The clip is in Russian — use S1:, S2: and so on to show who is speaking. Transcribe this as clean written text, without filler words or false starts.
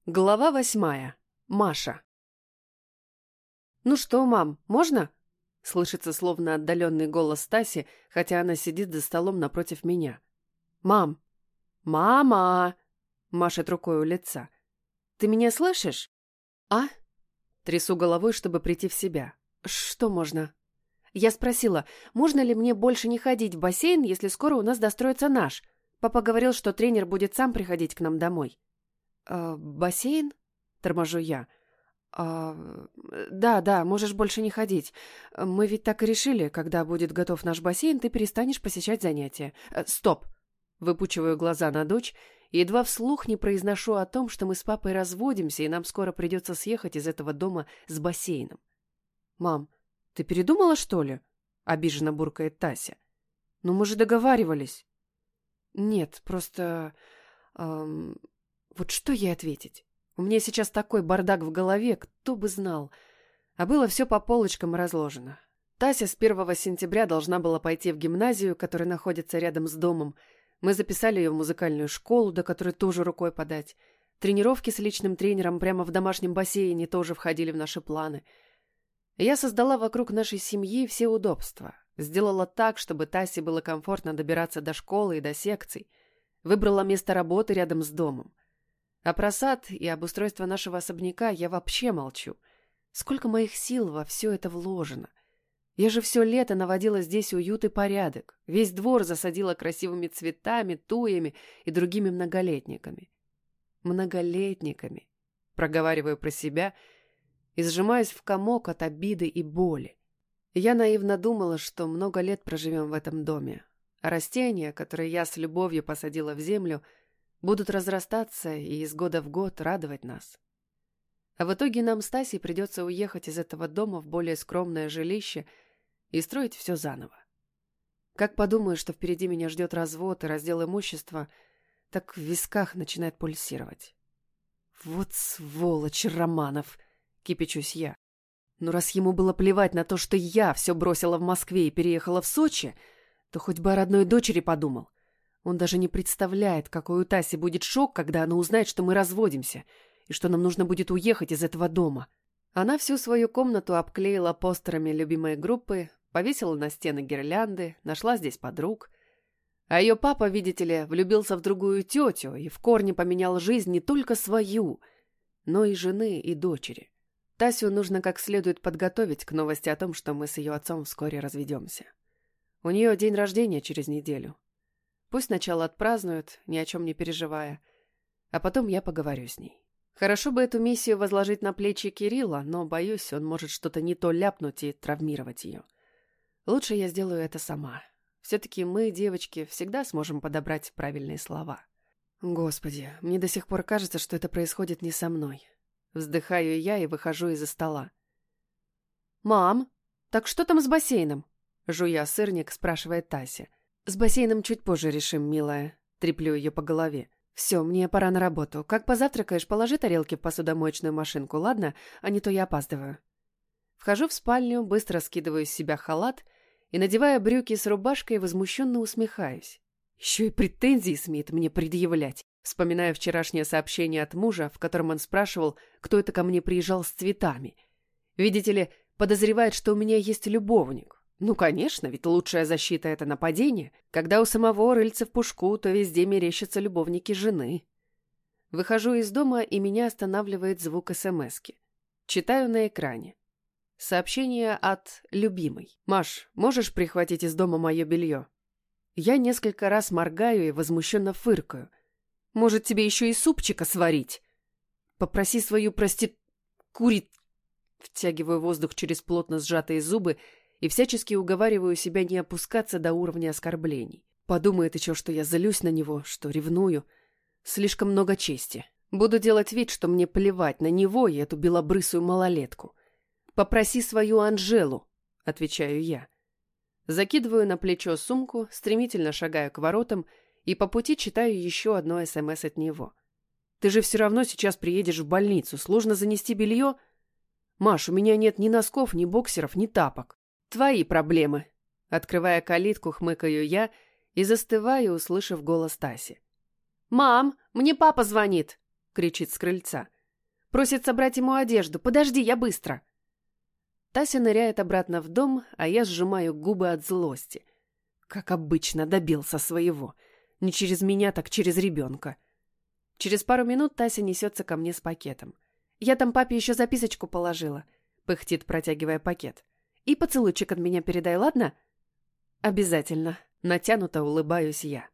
S1: Глава 8. Маша. «Ну что, мам, можно?» Слышится словно отдаленный голос Таси, хотя она сидит за столом напротив меня. «Мам! Мама!» Машет рукой у лица. «Ты меня слышишь?» «А?» Трясу головой, чтобы прийти в себя. «Что можно?» Я спросила, можно ли мне больше не ходить в бассейн, если скоро у нас достроится наш. Папа говорил, что тренер будет сам приходить к нам домой. «Бассейн?» — торможу я. Да, можешь больше не ходить. Мы ведь так и решили, когда будет готов наш бассейн, ты перестанешь посещать занятия. Стоп!» Выпучиваю глаза на дочь и едва вслух не произношу о том, что мы с папой разводимся, и нам скоро придется съехать из этого дома с бассейном. «Мам, ты передумала, что ли?» — обиженно буркает Тася. «Ну мы же договаривались». «Нет, просто... Вот что ей ответить? У меня сейчас такой бардак в голове, кто бы знал. А было все по полочкам разложено. Тася с 1 сентября должна была пойти в гимназию, которая находится рядом с домом. Мы записали ее в музыкальную школу, до которой тоже рукой подать. Тренировки с личным тренером прямо в домашнем бассейне тоже входили в наши планы. Я создала вокруг нашей семьи все удобства. Сделала так, чтобы Тасе было комфортно добираться до школы и до секций. Выбрала место работы рядом с домом. А про сад и обустройство нашего особняка я вообще молчу. Сколько моих сил во все это вложено. Я же все лето наводила здесь уют и порядок. Весь двор засадила красивыми цветами, туями и другими многолетниками. Многолетниками. Проговариваю про себя и сжимаюсь в комок от обиды и боли. Я наивно думала, что много лет проживем в этом доме. А растения, которые я с любовью посадила в землю, будут разрастаться и из года в год радовать нас. А в итоге нам с Тасей придется уехать из этого дома в более скромное жилище и строить все заново. Как подумаю, что впереди меня ждет развод и раздел имущества, так в висках начинает пульсировать. Вот сволочь Романов! Кипячусь я. Но раз ему было плевать на то, что я все бросила в Москве и переехала в Сочи, то хоть бы о родной дочери подумал. Он даже не представляет, какой у Таси будет шок, когда она узнает, что мы разводимся, и что нам нужно будет уехать из этого дома. Она всю свою комнату обклеила постерами любимой группы, повесила на стены гирлянды, нашла здесь подруг. А ее папа, видите ли, влюбился в другую тетю и в корне поменял жизнь не только свою, но и жены, и дочери. Тасю нужно как следует подготовить к новости о том, что мы с ее отцом вскоре разведемся. У нее день рождения через неделю. Пусть сначала отпразднуют, ни о чем не переживая, а потом я поговорю с ней. Хорошо бы эту миссию возложить на плечи Кирилла, но, боюсь, он может что-то не то ляпнуть и травмировать ее. Лучше я сделаю это сама. Все-таки мы, девочки, всегда сможем подобрать правильные слова. Господи, мне до сих пор кажется, что это происходит не со мной. Вздыхаю я и выхожу из-за стола. «Мам, так что там с бассейном?» Жуя сырник, спрашивает Тася. «С бассейном чуть позже решим, милая». Треплю ее по голове. «Все, мне пора на работу. Как позавтракаешь, положи тарелки в посудомоечную машинку, ладно? А не то я опаздываю». Вхожу в спальню, быстро скидываю с себя халат и, надевая брюки с рубашкой, возмущенно усмехаюсь. Еще и претензии смеет мне предъявлять. Вспоминаю вчерашнее сообщение от мужа, в котором он спрашивал, кто это ко мне приезжал с цветами. Видите ли, подозревает, что у меня есть любовник. Ну, конечно, ведь лучшая защита — это нападение. Когда у самого рыльца в пушку, то везде мерещатся любовники жены. Выхожу из дома, и меня останавливает звук СМСки. Читаю на экране. Сообщение от любимой. «Маш, можешь прихватить из дома мое белье?» Я несколько раз моргаю и возмущенно фыркаю. «Может, тебе еще и супчика сварить?» «Попроси свою Втягиваю воздух через плотно сжатые зубы и всячески уговариваю себя не опускаться до уровня оскорблений. Подумает еще, что я злюсь на него, что ревную. Слишком много чести. Буду делать вид, что мне плевать на него и эту белобрысую малолетку. «Попроси свою Анжелу», — отвечаю я. Закидываю на плечо сумку, стремительно шагаю к воротам и по пути читаю еще одно СМС от него. «Ты же все равно сейчас приедешь в больницу. Сложно занести белье?» «Маш, у меня нет ни носков, ни боксеров, ни тапок». «Твои проблемы». Открывая калитку, хмыкаю я и застываю, услышав голос Таси. «Мам, мне папа звонит!» — кричит с крыльца. Просит собрать ему одежду. Подожди, я быстро. Тася ныряет обратно в дом, а я сжимаю губы от злости. Как обычно, добился своего. Не через меня, так через ребенка. Через пару минут Тася несется ко мне с пакетом. «Я там папе еще записочку положила», — пыхтит, протягивая пакет. «И поцелуйчик от меня передай, ладно?» «Обязательно», — натянуто улыбаюсь я.